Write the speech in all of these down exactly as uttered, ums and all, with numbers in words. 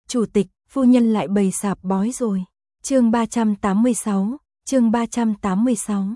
Chủ tịch, phu nhân lại bày sạp bói rồi. Chương ba trăm tám mươi sáu, chương ba trăm tám mươi sáu.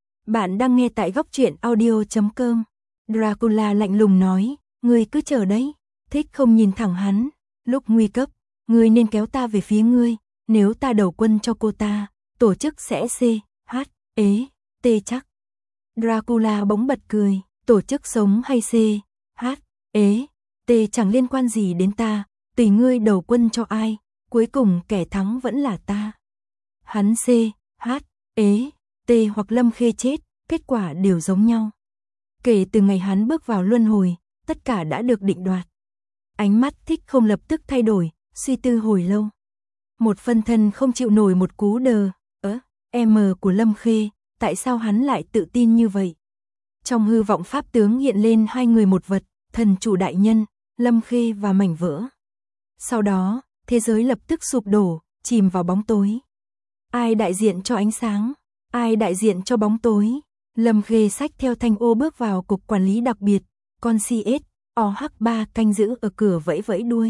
Bạn đang nghe tại góc truyện audio chấm com. Dracula lạnh lùng nói, ngươi cứ chờ đấy. Thích không nhìn thẳng hắn, lúc nguy cấp, ngươi nên kéo ta về phía ngươi, nếu ta đầu quân cho cô ta, tổ chức sẽ C, H, ế, T chắc. Dracula bỗng bật cười, tổ chức sống hay C, H, ế, T chẳng liên quan gì đến ta, tùy ngươi đầu quân cho ai, cuối cùng kẻ thắng vẫn là ta. Hắn C, H, ế, T hoặc Lâm Khê chết, kết quả đều giống nhau. Kể từ ngày hắn bước vào luân hồi, tất cả đã được định đoạt. Ánh mắt Thích không lập tức thay đổi, suy tư hồi lâu. Một phân thân không chịu nổi một cú đờ, ớ, M của Lâm Khê, tại sao hắn lại tự tin như vậy? Trong hư vọng pháp tướng hiện lên hai người một vật, thần chủ đại nhân, Lâm Khê và mảnh vỡ. Sau đó, thế giới lập tức sụp đổ, chìm vào bóng tối. Ai đại diện cho ánh sáng? Ai đại diện cho bóng tối? Lâm Khê xách theo thanh ô bước vào cục quản lý đặc biệt, con xê ét, O H ba canh giữ ở cửa vẫy vẫy đuôi.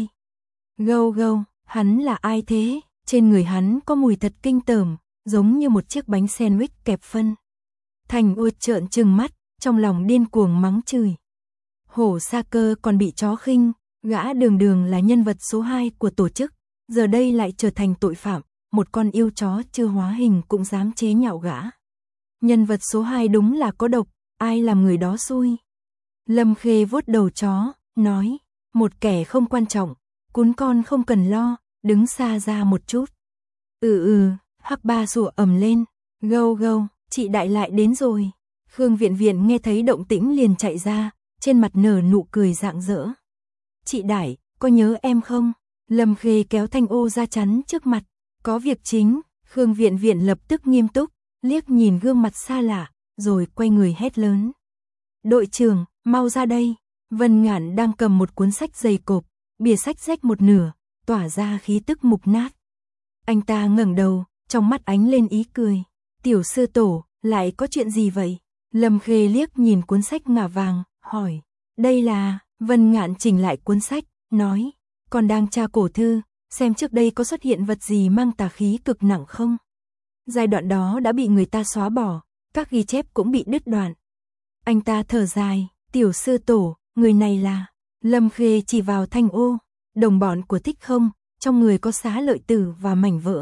Gâu gâu, hắn là ai thế? Trên người hắn có mùi thật kinh tởm, giống như một chiếc bánh sandwich kẹp phân. Thành ô trợn trừng mắt, trong lòng điên cuồng mắng chửi. Hổ Sa Cơ còn bị chó khinh, gã đường đường là nhân vật số hai của tổ chức, giờ đây lại trở thành tội phạm, một con yêu chó chưa hóa hình cũng dám chế nhạo gã. Nhân vật số hai đúng là có độc, ai làm người đó xui. Lâm Khê vuốt đầu chó, nói, một kẻ không quan trọng, cún con không cần lo, đứng xa ra một chút. Ừ ừ, Hắc Ba sủa ầm lên, gâu gâu, chị đại lại đến rồi. Khương Viện Viện nghe thấy động tĩnh liền chạy ra, trên mặt nở nụ cười rạng rỡ. Chị đại, có nhớ em không? Lâm Khê kéo thanh ô ra chắn trước mặt, có việc chính. Khương Viện Viện lập tức nghiêm túc, liếc nhìn gương mặt xa lạ, rồi quay người hét lớn. Đội trưởng, mau ra đây. Vân Ngạn đang cầm một cuốn sách dày cộp, bìa sách rách một nửa, tỏa ra khí tức mục nát. Anh ta ngẩng đầu, trong mắt ánh lên ý cười. Tiểu sư tổ, lại có chuyện gì vậy? Lâm Khê liếc nhìn cuốn sách ngả vàng, hỏi. Đây là... Vân Ngạn chỉnh lại cuốn sách, nói. Còn đang tra cổ thư, xem trước đây có xuất hiện vật gì mang tà khí cực nặng không? Giai đoạn đó đã bị người ta xóa bỏ, các ghi chép cũng bị đứt đoạn. Anh ta thở dài, tiểu sư tổ, người này là... Lâm Khê chỉ vào thanh ô, đồng bọn của Thích không, trong người có xá lợi tử và mảnh vỡ.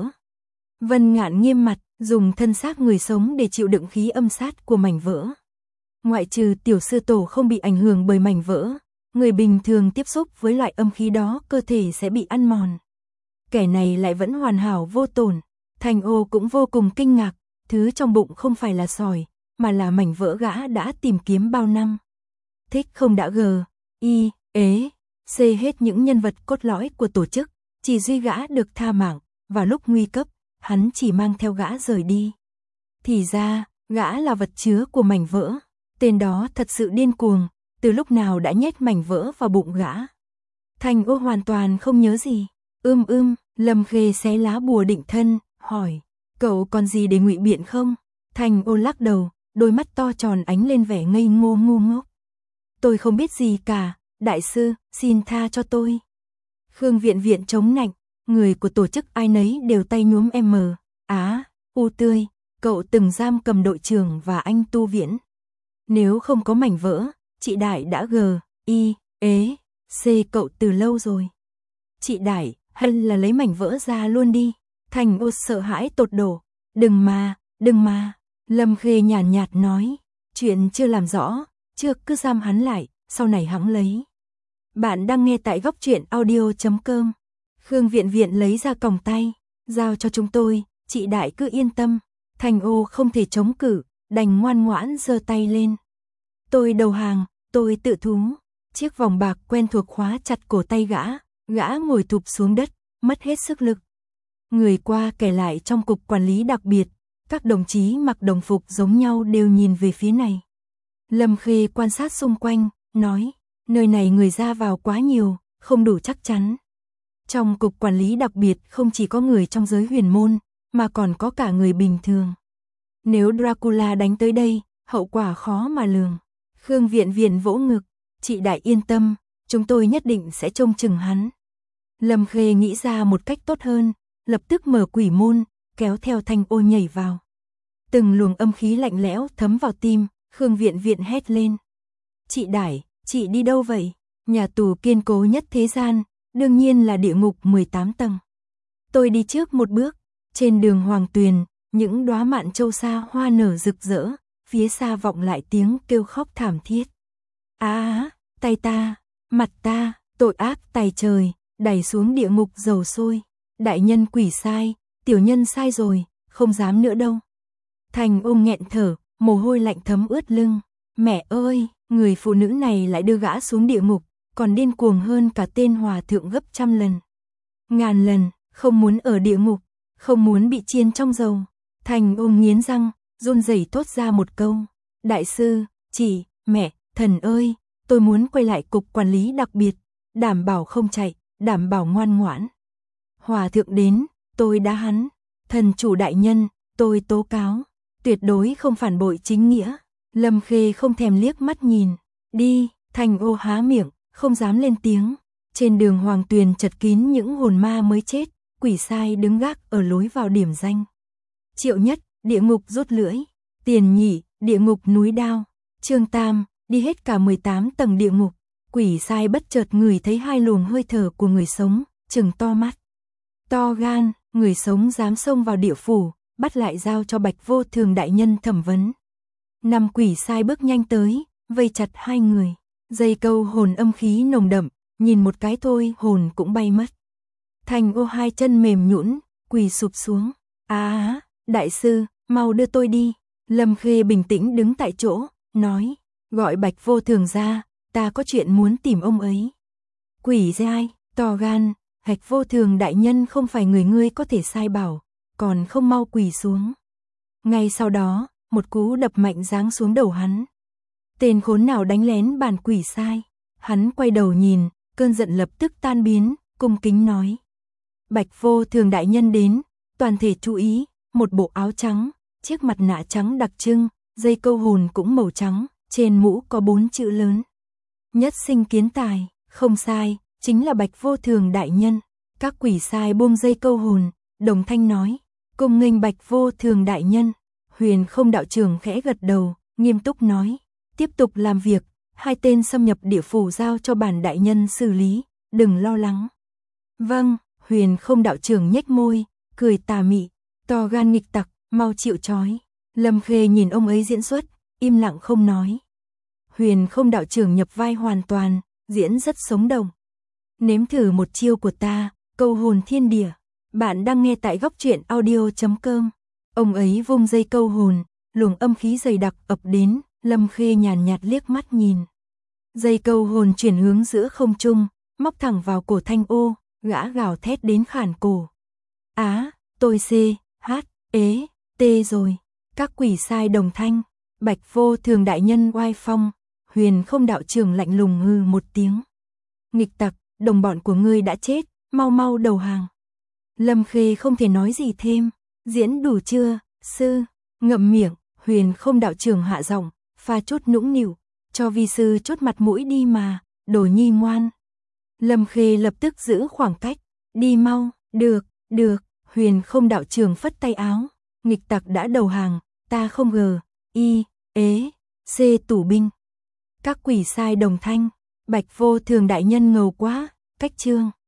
Vân Ngạn nghiêm mặt, dùng thân xác người sống để chịu đựng khí âm sát của mảnh vỡ. Ngoại trừ tiểu sư tổ không bị ảnh hưởng bởi mảnh vỡ, người bình thường tiếp xúc với loại âm khí đó cơ thể sẽ bị ăn mòn. Kẻ này lại vẫn hoàn hảo vô tổn. Thanh ô cũng vô cùng kinh ngạc, thứ trong bụng không phải là sỏi, mà là mảnh vỡ gã đã tìm kiếm bao năm. Thích không đã gờ, y, ế, c hết những nhân vật cốt lõi của tổ chức, chỉ duy gã được tha mạng, vào lúc nguy cấp, hắn chỉ mang theo gã rời đi. Thì ra, gã là vật chứa của mảnh vỡ, tên đó thật sự điên cuồng, từ lúc nào đã nhét mảnh vỡ vào bụng gã. Thanh ô hoàn toàn không nhớ gì, ưm ưm, Lâm Khê xé lá bùa định thân, hỏi, cậu còn gì để ngụy biện không? Thanh ô lắc đầu, đôi mắt to tròn ánh lên vẻ ngây ngô ngu ngốc. Tôi không biết gì cả, đại sư, xin tha cho tôi. Khương Viện Viện chống nạnh, người của tổ chức ai nấy đều tay nhuốm M, Á, U tươi, cậu từng giam cầm đội trưởng và anh Tu Viễn. Nếu không có mảnh vỡ, chị Đại đã G, Y, ế, C cậu từ lâu rồi. Chị Đại, hay là lấy mảnh vỡ ra luôn đi. Thành ô sợ hãi tột đổ. Đừng mà, đừng mà. Lâm Khê nhàn nhạt, nhạt nói. Chuyện chưa làm rõ, chưa cứ giam hắn lại, sau này hắn lấy. Bạn đang nghe tại góc truyện audio chấm com. Khương Viện Viện lấy ra còng tay. Giao cho chúng tôi, chị Đại cứ yên tâm. Thành ô không thể chống cự, đành ngoan ngoãn giơ tay lên. Tôi đầu hàng, tôi tự thú. Chiếc vòng bạc quen thuộc khóa chặt cổ tay gã. Gã ngồi thụp xuống đất, mất hết sức lực. Người qua kể lại trong cục quản lý đặc biệt, các đồng chí mặc đồng phục giống nhau đều nhìn về phía này. Lâm Khê quan sát xung quanh, nói, nơi này người ra vào quá nhiều, không đủ chắc chắn. Trong cục quản lý đặc biệt không chỉ có người trong giới huyền môn, mà còn có cả người bình thường. Nếu Dracula đánh tới đây, hậu quả khó mà lường. Khương Viện Viện vỗ ngực, chị Đại yên tâm, chúng tôi nhất định sẽ trông chừng hắn. Lâm Khê nghĩ ra một cách tốt hơn, lập tức mở quỷ môn, kéo theo Thanh Ô nhảy vào. Từng luồng âm khí lạnh lẽo thấm vào tim, Khương Viện Viện hét lên. Chị Đải, chị đi đâu vậy? Nhà tù kiên cố nhất thế gian, đương nhiên là địa ngục mười tám tầng. Tôi đi trước một bước, trên đường Hoàng Tuyền, những đóa mạn châu sa hoa nở rực rỡ, phía xa vọng lại tiếng kêu khóc thảm thiết. Á, tay ta, mặt ta, tội ác tày trời, đẩy xuống địa ngục dầu sôi. Đại nhân quỷ sai, tiểu nhân sai rồi, không dám nữa đâu. Thành ôm nghẹn thở, mồ hôi lạnh thấm ướt lưng. Mẹ ơi, người phụ nữ này lại đưa gã xuống địa ngục, còn điên cuồng hơn cả tên hòa thượng gấp trăm lần. Ngàn lần, không muốn ở địa ngục, không muốn bị chiên trong dầu. Thành ôm nghiến răng, run rẩy thốt ra một câu. Đại sư, chị, mẹ, thần ơi, tôi muốn quay lại cục quản lý đặc biệt, đảm bảo không chạy, đảm bảo ngoan ngoãn. Hòa thượng đến, tôi đá hắn. Thần chủ đại nhân, tôi tố cáo, tuyệt đối không phản bội chính nghĩa. Lâm Khê không thèm liếc mắt nhìn. Đi, Thành Ô há miệng, không dám lên tiếng. Trên đường Hoàng Tuyền chật kín những hồn ma mới chết, quỷ sai đứng gác ở lối vào điểm danh. Triệu Nhất, địa ngục rút lưỡi. Tiền Nhị, địa ngục núi đao. Trương Tam, đi hết cả mười tám tầng địa ngục. Quỷ sai bất chợt ngửi thấy hai luồng hơi thở của người sống, trừng to mắt. To gan, người sống dám xông vào địa phủ, bắt lại giao cho Bạch Vô Thường đại nhân thẩm vấn. Năm quỷ sai bước nhanh tới, vây chặt hai người. Dây câu hồn âm khí nồng đậm, nhìn một cái thôi hồn cũng bay mất. Thành Ô hai chân mềm nhũn, quỳ sụp xuống. Á, đại sư, mau đưa tôi đi. Lâm Khê bình tĩnh đứng tại chỗ, nói, gọi Bạch Vô Thường ra, ta có chuyện muốn tìm ông ấy. Quỷ giai, to gan, Bạch Vô Thường đại nhân không phải người ngươi có thể sai bảo, còn không mau quỳ xuống. Ngay sau đó, một cú đập mạnh giáng xuống đầu hắn. Tên khốn nào đánh lén bàn quỷ sai. Hắn quay đầu nhìn, cơn giận lập tức tan biến, cung kính nói. Bạch Vô Thường đại nhân đến, toàn thể chú ý, một bộ áo trắng, chiếc mặt nạ trắng đặc trưng, dây câu hồn cũng màu trắng, trên mũ có bốn chữ lớn. Nhất sinh kiến tài, không sai, chính là Bạch Vô Thường đại nhân. Các quỷ sai buông dây câu hồn, đồng thanh nói, cung nghênh Bạch Vô Thường đại nhân. Huyền Không đạo trưởng khẽ gật đầu, nghiêm túc nói, tiếp tục làm việc, hai tên xâm nhập địa phủ giao cho bản đại nhân xử lý, đừng lo lắng. Vâng, Huyền Không đạo trưởng nhếch môi, cười tà mị, to gan nghịch tặc, mau chịu trói. Lâm Khê nhìn ông ấy diễn xuất, im lặng không nói. Huyền Không đạo trưởng nhập vai hoàn toàn, diễn rất sống động. Nếm thử một chiêu của ta, câu hồn thiên địa. Bạn đang nghe tại góc truyện audio chấm com. Ông ấy vung dây câu hồn, luồng âm khí dày đặc ập đến, Lâm Khê nhàn nhạt liếc mắt nhìn. Dây câu hồn chuyển hướng giữa không trung, móc thẳng vào cổ Thanh Ô, gã gào thét đến khản cổ. Á, tôi C, H, ế, T rồi. Các quỷ sai đồng thanh, Bạch Vô Thường đại nhân oai phong, Huyền Không đạo trưởng lạnh lùng hừ một tiếng. Nghịch tặc, đồng bọn của ngươi đã chết, mau mau đầu hàng. Lâm Khê không thể nói gì thêm, diễn đủ chưa, sư, ngậm miệng, Huyền Không đạo trưởng hạ giọng, pha chút nũng nịu, cho vi sư chút mặt mũi đi mà, đồ nhi ngoan. Lâm Khê lập tức giữ khoảng cách, đi mau, được, được, Huyền Không đạo trưởng phất tay áo, nghịch tặc đã đầu hàng, ta không gờ, y, ế, c tủ binh. Các quỷ sai đồng thanh, Bạch Vô Thường đại nhân ngầu quá, cách chương.